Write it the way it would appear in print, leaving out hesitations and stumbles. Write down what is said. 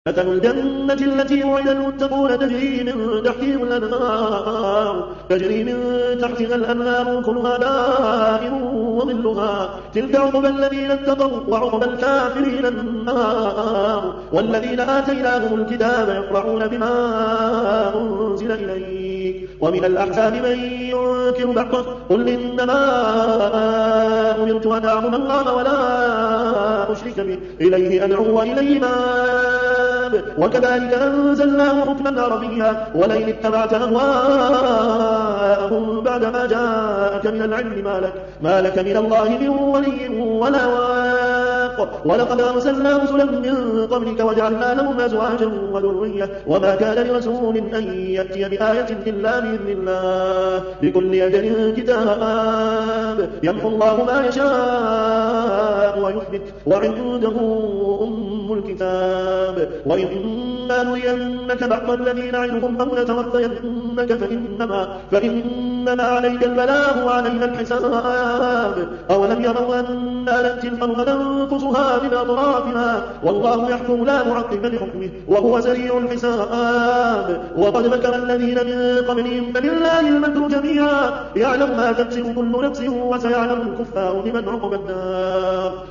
مثل الجنة التي وعد المتقون تجري من تحتها الأنهار كلها دائم وظلها تلك عقبى الذين اتقوا وعقبى الكافرين النار والذين آتيناهم الكتاب يفرحون بما أنزل إليك ومن الأحزاب من ينكر بعضه قل إنما أمرت أن أعبد الله ولا أشرك به إليه أدعو وإليه مآب وكذلك أنزلناه حكما عربيا ولئن اتبعت أهواءهم بعدما جاءك من العلم ما لك من الله من ولي ولا واق ولقد أرسلنا رسلا من قبلك وجعلنا لهم أزواجا وذرية وما كان لرسول أن يأتي بآية إلا بإذن الله لكل أجل كتاب يمحو الله ما يشاء ويثبت وعنده أم الكتاب وإما نرينك بعض الذين نعدهم أو نتوفينك فإنما عليك البلاغ وعلينا الحساب أولم يروا أنا نأتي الأرض ننقصها من أطرافها والله يحكم لا معقب لحكمه وهو سريع الحساب وقد مكر الذين من قبلهم فلله المكر جميعا يعلم ما تكسب كل نفس وسيعلم الكفار لمن عقبى الدار